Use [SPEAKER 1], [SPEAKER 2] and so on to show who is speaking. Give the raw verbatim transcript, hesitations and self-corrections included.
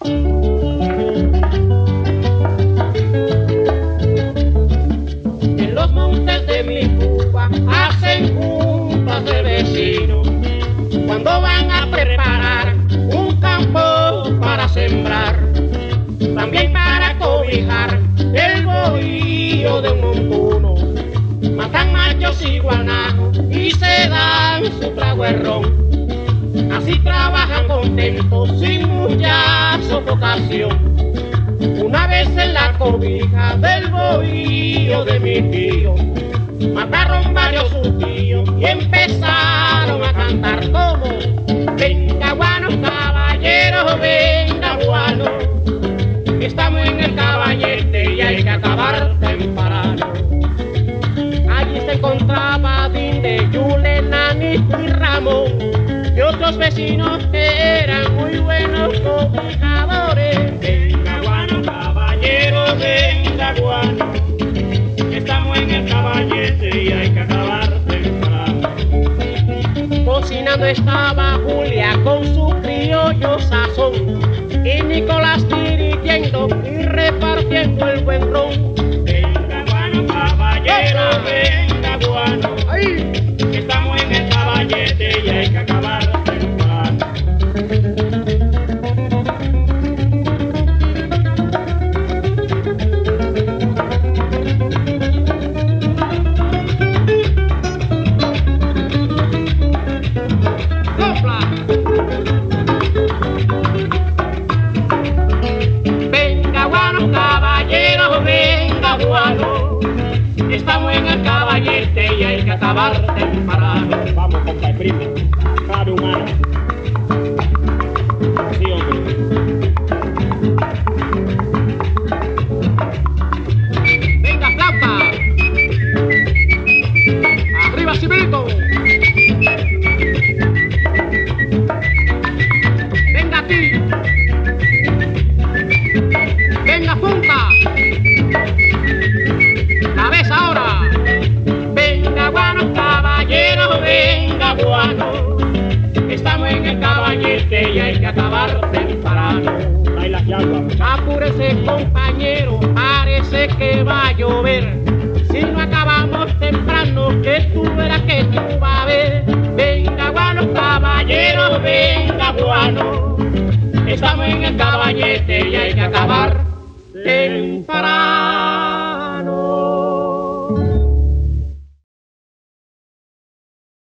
[SPEAKER 1] En los montes de mi Cuba hacen juntas de vecinos cuando van a preparar un campo para sembrar, también para cobijar el bohío de un montuno. Matan machos y guanajos y se dan su trago de ron. Así trabajan contentos sin mucha sofocación. Una vez en la cobija del bohío de mi tío, mataron varios sus tíos y empezaron a cantar como: venga guano, caballeros, venga guano, estamos en el caballete y hay que acabar temprano. Allí se encontraba Dinde, Yule, Nani y Ramón y otros vecinos que eran muy buenos cobijadores.
[SPEAKER 2] Venga guano, caballero, venga guano, estamos en el caballete y hay que acabar temprano.
[SPEAKER 1] Cocinando estaba Julia con su criollo sazón y Nicolás dirigiendo y repartiendo el buen ron.
[SPEAKER 2] Venga guano, caballero, venga guano,
[SPEAKER 1] ¡ay!
[SPEAKER 2] estamos en el caballete y hay que acabar temprano.
[SPEAKER 1] ¡Sopla! Venga guano, caballeros, venga guano, estamos en el caballete y hay que acabar temprano.
[SPEAKER 2] Vamos, compa, primo, cabe humano. Sí, hombre.
[SPEAKER 1] Venga, flauta. Arriba, Cibrito. Venga, ti. Venga, punta. La ves ahora. Venga, guano, caballero, venga, guano, estamos en el caballete y hay que acabar temprano.
[SPEAKER 2] Trae las llaves.
[SPEAKER 1] Apúrese, compañero, parece que va a llover. Si no acabamos temprano, que tú verás que tú vas a ver. Venga guano, caballero, venga guano, estamos en el caballete y hay que acabar temprano.